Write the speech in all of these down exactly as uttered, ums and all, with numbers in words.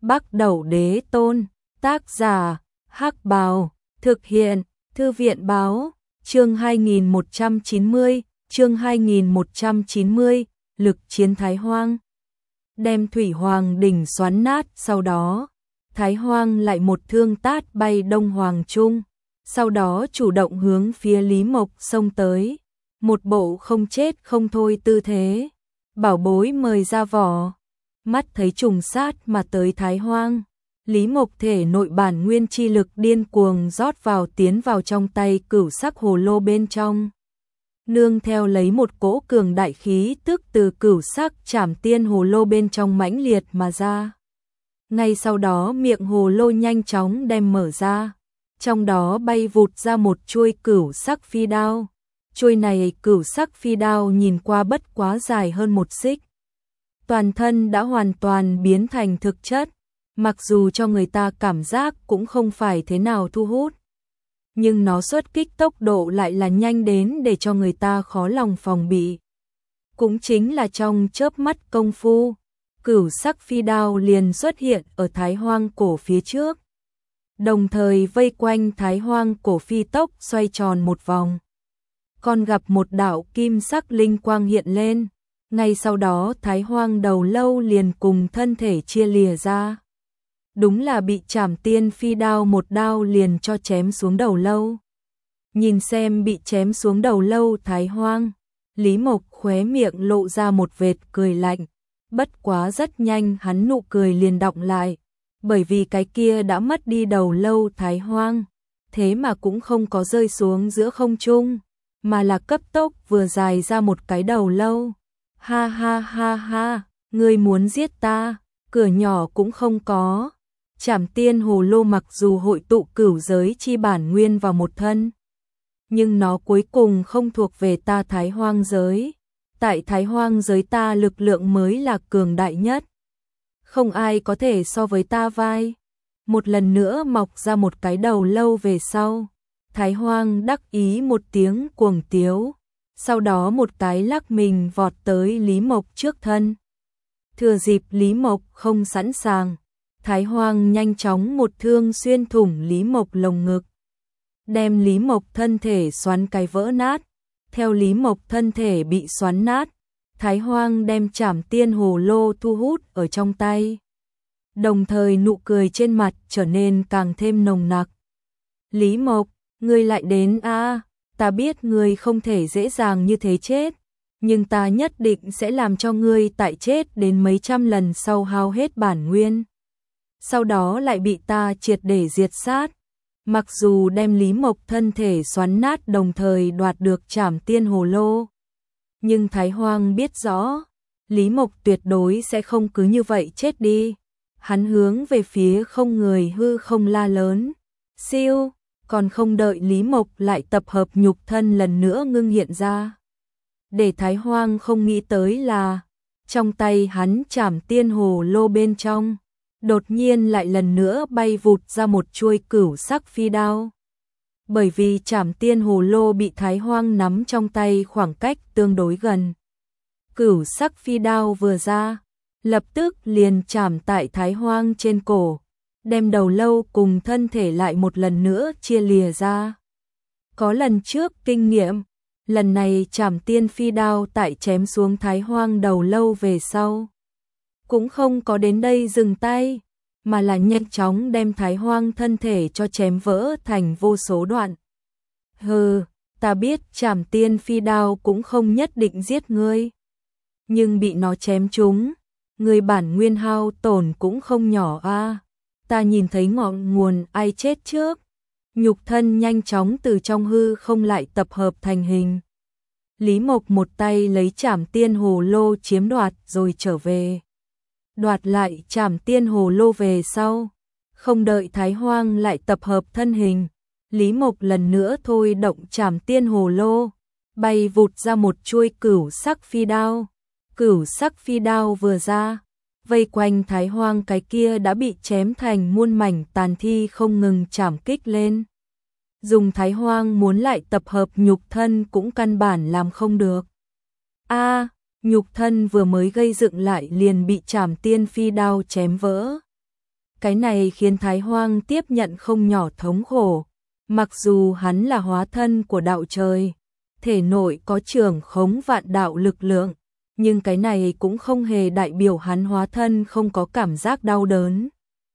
Bắc Đẩu Đế Tôn, tác giả, Hắc Bào, thực hiện, Thư viện báo, chương hai nghìn một trăm chín mươi, chương hai nghìn một trăm chín mươi, lực chiến Thái Hoang. Đem Thủy Hoàng đỉnh xoắn nát, sau đó, Thái Hoang lại một thương tát bay Đông Hoàng Trung, sau đó chủ động hướng phía Lý Mộc xông tới, một bộ không chết không thôi tư thế, bảo bối mời ra vỏ. Mắt thấy trùng sát mà tới Thái Hoang, Lý Mộc thể nội bản nguyên chi lực điên cuồng rót vào tiến vào trong tay cửu sắc hồ lô bên trong. Nương theo lấy một cỗ cường đại khí tức từ cửu sắc trảm tiên hồ lô bên trong mãnh liệt mà ra. Ngay sau đó miệng hồ lô nhanh chóng đem mở ra, trong đó bay vụt ra một chuôi cửu sắc phi đao. Chuôi này cửu sắc phi đao nhìn qua bất quá dài hơn một xích. Toàn thân đã hoàn toàn biến thành thực chất, mặc dù cho người ta cảm giác cũng không phải thế nào thu hút. Nhưng nó xuất kích tốc độ lại là nhanh đến để cho người ta khó lòng phòng bị. Cũng chính là trong chớp mắt công phu, cửu sắc phi đao liền xuất hiện ở Thái Hoang cổ phía trước. Đồng thời vây quanh Thái Hoang cổ phi tốc xoay tròn một vòng. Còn gặp một đạo kim sắc linh quang hiện lên. Ngay sau đó Thái Hoang đầu lâu liền cùng thân thể chia lìa ra. Đúng là bị trảm tiên phi đao một đao liền cho chém xuống đầu lâu. Nhìn xem bị chém xuống đầu lâu Thái Hoang, Lý Mộc khóe miệng lộ ra một vệt cười lạnh. Bất quá rất nhanh hắn nụ cười liền đọng lại, bởi vì cái kia đã mất đi đầu lâu Thái Hoang, thế mà cũng không có rơi xuống giữa không trung, mà là cấp tốc vừa dài ra một cái đầu lâu. Ha ha ha ha, ngươi muốn giết ta, cửa nhỏ cũng không có. Trảm tiên hồ lô mặc dù hội tụ cửu giới chi bản nguyên vào một thân, nhưng nó cuối cùng không thuộc về ta Thái Hoang giới. Tại Thái Hoang giới ta lực lượng mới là cường đại nhất. Không ai có thể so với ta vai. Một lần nữa mọc ra một cái đầu lâu về sau. Thái Hoang đắc ý một tiếng cuồng tiếu. Sau đó một cái lắc mình vọt tới Lý Mộc trước thân. Thừa dịp Lý Mộc không sẵn sàng, Thái Hoang nhanh chóng một thương xuyên thủng Lý Mộc lồng ngực. Đem Lý Mộc thân thể xoắn cái vỡ nát. Theo Lý Mộc thân thể bị xoắn nát, Thái Hoang đem trảm tiên hồ lô thu hút ở trong tay. Đồng thời nụ cười trên mặt trở nên càng thêm nồng nặc. Lý Mộc, ngươi lại đến a à, ta biết ngươi không thể dễ dàng như thế chết, nhưng ta nhất định sẽ làm cho ngươi tại chết đến mấy trăm lần sau hao hết bản nguyên. Sau đó lại bị ta triệt để diệt sát. Mặc dù đem Lý Mộc thân thể xoắn nát đồng thời đoạt được trảm tiên hồ lô, nhưng Thái Hoang biết rõ, Lý Mộc tuyệt đối sẽ không cứ như vậy chết đi. Hắn hướng về phía không người hư không la lớn. Siêu, còn không đợi Lý Mộc lại tập hợp nhục thân lần nữa ngưng hiện ra. Để Thái Hoang không nghĩ tới là, trong tay hắn trảm tiên hồ lô bên trong, đột nhiên lại lần nữa bay vụt ra một chuôi cửu sắc phi đao. Bởi vì trảm tiên hồ lô bị Thái Hoang nắm trong tay khoảng cách tương đối gần. Cửu sắc phi đao vừa ra, lập tức liền chạm tại Thái Hoang trên cổ, đem đầu lâu cùng thân thể lại một lần nữa chia lìa ra. Có lần trước kinh nghiệm, lần này trảm tiên phi đao tại chém xuống Thái Hoang đầu lâu về sau, cũng không có đến đây dừng tay, mà là nhanh chóng đem Thái Hoang thân thể cho chém vỡ thành vô số đoạn. Hừ, ta biết trảm tiên phi đao cũng không nhất định giết ngươi, nhưng bị nó chém trúng, người bản nguyên hao tổn cũng không nhỏ a. À. Ta nhìn thấy ngọn nguồn ai chết trước. Nhục thân nhanh chóng từ trong hư không lại tập hợp thành hình. Lý Mộc một tay lấy trảm tiên hồ lô chiếm đoạt rồi trở về. Đoạt lại trảm tiên hồ lô về sau, không đợi Thái Hoang lại tập hợp thân hình, Lý Mộc lần nữa thôi động trảm tiên hồ lô, bay vụt ra một chuôi cửu sắc phi đao. Cửu sắc phi đao vừa ra, vây quanh Thái Hoang cái kia đã bị chém thành muôn mảnh tàn thi không ngừng chảm kích lên. Dùng Thái Hoang muốn lại tập hợp nhục thân cũng căn bản làm không được. A, à, nhục thân vừa mới gây dựng lại liền bị trảm tiên phi đao chém vỡ. Cái này khiến Thái Hoang tiếp nhận không nhỏ thống khổ. Mặc dù hắn là hóa thân của đạo trời, thể nội có trưởng khống vạn đạo lực lượng, nhưng cái này cũng không hề đại biểu hắn hóa thân không có cảm giác đau đớn.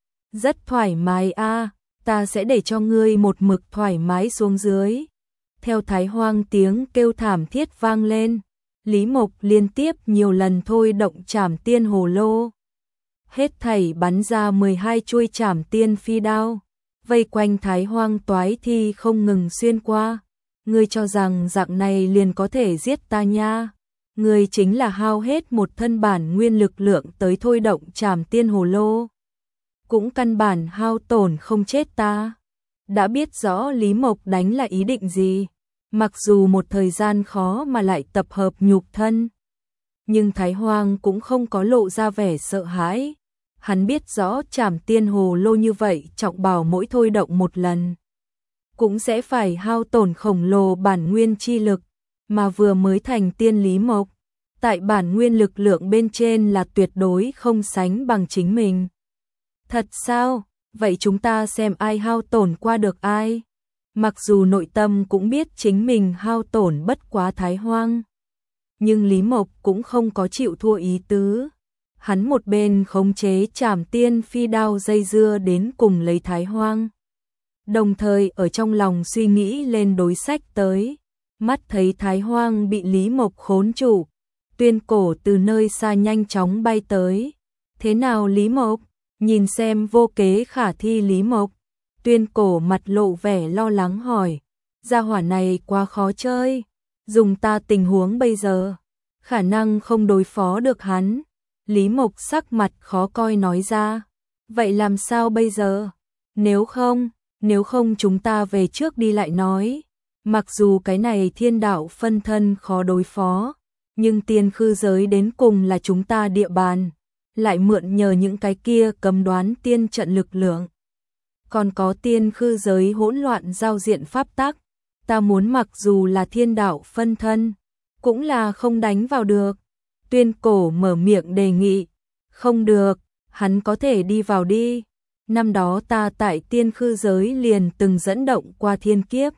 Rất thoải mái a, ta sẽ để cho ngươi một mực thoải mái xuống dưới. Theo Thái Hoang tiếng kêu thảm thiết vang lên, Lý Mộc liên tiếp nhiều lần thôi động Trảm Tiên Hồ Lô. Hết thảy bắn ra mười hai chuôi Trảm Tiên phi đao, vây quanh Thái Hoang toái thi không ngừng xuyên qua. Ngươi cho rằng dạng này liền có thể giết ta nha? Ngươi chính là hao hết một thân bản nguyên lực lượng tới thôi động Trảm Tiên Hồ Lô, cũng căn bản hao tổn không chết ta. Đã biết rõ Lý Mộc đánh là ý định gì, mặc dù một thời gian khó mà lại tập hợp nhục thân, nhưng Thái Hoang cũng không có lộ ra vẻ sợ hãi. Hắn biết rõ Trảm Tiên Hồ Lô như vậy trọng bảo mỗi thôi động một lần cũng sẽ phải hao tổn khổng lồ bản nguyên chi lực, mà vừa mới thành tiên Lý Mộc, tại bản nguyên lực lượng bên trên là tuyệt đối không sánh bằng chính mình. Thật sao? Vậy chúng ta xem ai hao tổn qua được ai. Mặc dù nội tâm cũng biết chính mình hao tổn bất quá Thái Hoang, nhưng Lý Mộc cũng không có chịu thua ý tứ. Hắn một bên khống chế Trảm Tiên phi đao dây dưa đến cùng lấy Thái Hoang, đồng thời ở trong lòng suy nghĩ lên đối sách tới. Mắt thấy Thái Hoang bị Lý Mộc khốn trụ, Tuyên Cổ từ nơi xa nhanh chóng bay tới. Thế nào Lý Mộc? Nhìn xem vô kế khả thi Lý Mộc, Tuyên Cổ mặt lộ vẻ lo lắng hỏi. Gia hỏa này quá khó chơi, dùng ta tình huống bây giờ, khả năng không đối phó được hắn. Lý Mộc sắc mặt khó coi nói ra. Vậy làm sao bây giờ? Nếu không, nếu không chúng ta về trước đi lại nói. Mặc dù cái này thiên đạo phân thân khó đối phó, nhưng tiên khư giới đến cùng là chúng ta địa bàn, lại mượn nhờ những cái kia cấm đoán tiên trận lực lượng. Còn có tiên khư giới hỗn loạn giao diện pháp tắc, ta muốn mặc dù là thiên đạo phân thân, cũng là không đánh vào được. Tuyên Cổ mở miệng đề nghị. Không được, hắn có thể đi vào đi. Năm đó ta tại tiên khư giới liền từng dẫn động qua thiên kiếp.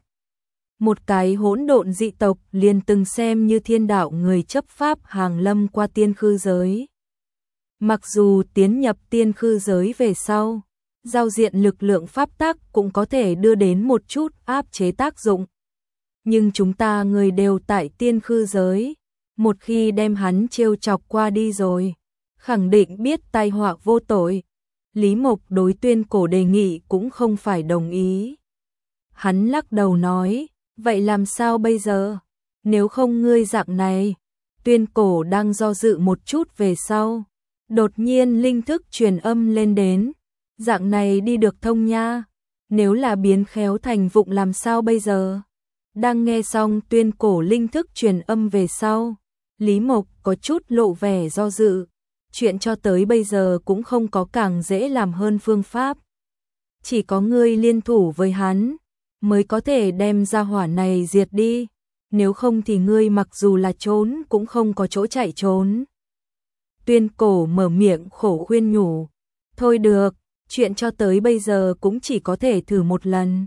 Một cái hỗn độn dị tộc liền từng xem như thiên đạo người chấp pháp hàng lâm qua tiên khư giới. Mặc dù tiến nhập tiên khư giới về sau, giao diện lực lượng pháp tắc cũng có thể đưa đến một chút áp chế tác dụng. Nhưng chúng ta người đều tại tiên khư giới, một khi đem hắn trêu chọc qua đi rồi, khẳng định biết tai họa vô tội. Lý Mộc đối Tuyên Cổ đề nghị cũng không phải đồng ý. Hắn lắc đầu nói, vậy làm sao bây giờ? Nếu không ngươi dạng này. Tuyên Cổ đang do dự một chút về sau, đột nhiên linh thức truyền âm lên đến. Dạng này đi được thông nha, nếu là biến khéo thành vụng làm sao bây giờ? Đang nghe xong Tuyên Cổ linh thức truyền âm về sau, Lý Mộc có chút lộ vẻ do dự. Chuyện cho tới bây giờ cũng không có càng dễ làm hơn phương pháp. Chỉ có ngươi liên thủ với hắn mới có thể đem ra hỏa này diệt đi. Nếu không thì ngươi mặc dù là trốn cũng không có chỗ chạy trốn. Tuyên Cổ mở miệng khổ khuyên nhủ. Thôi được, chuyện cho tới bây giờ cũng chỉ có thể thử một lần.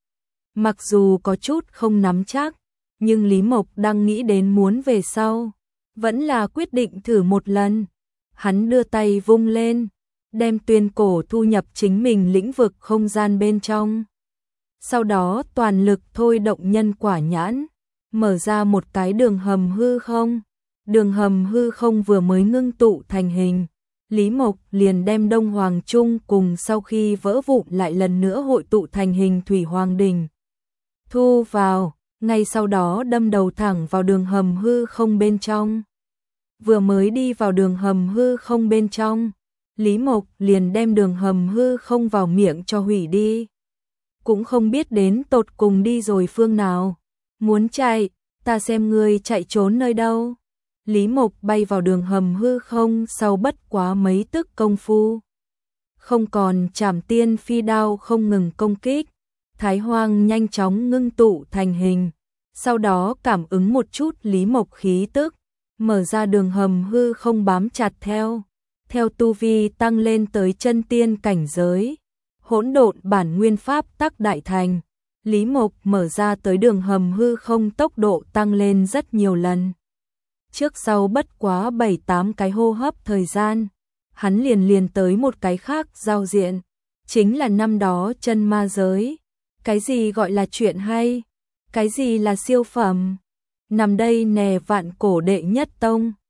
Mặc dù có chút không nắm chắc, nhưng Lý Mộc đang nghĩ đến muốn về sau, vẫn là quyết định thử một lần. Hắn đưa tay vung lên, đem Tuyên Cổ thu nhập chính mình lĩnh vực không gian bên trong. Sau đó toàn lực thôi động nhân quả nhãn, mở ra một cái đường hầm hư không. Đường hầm hư không vừa mới ngưng tụ thành hình, Lý Mộc liền đem Đông Hoàng Trung cùng sau khi vỡ vụn lại lần nữa hội tụ thành hình Thủy Hoàng Đình thu vào, ngay sau đó đâm đầu thẳng vào đường hầm hư không bên trong. Vừa mới đi vào đường hầm hư không bên trong, Lý Mộc liền đem đường hầm hư không vào miệng cho hủy đi. Cũng không biết đến tột cùng đi rồi phương nào. Muốn chạy, ta xem ngươi chạy trốn nơi đâu. Lý Mộc bay vào đường hầm hư không sau bất quá mấy tức công phu. Không còn Trảm Tiên phi đao không ngừng công kích. Thái Hoang nhanh chóng ngưng tụ thành hình. Sau đó cảm ứng một chút Lý Mộc khí tức, mở ra đường hầm hư không bám chặt theo. theo tu vi tăng lên tới chân tiên cảnh giới. Hỗn độn bản nguyên pháp tắc đại thành, Lý Mộc mở ra tới đường hầm hư không tốc độ tăng lên rất nhiều lần. Trước sau bất quá bảy tám cái hô hấp thời gian, hắn liền liền tới một cái khác giao diện, chính là năm đó chân ma giới. Cái gì gọi là chuyện hay? Cái gì là siêu phẩm? Nằm đây nè vạn cổ đệ nhất tông.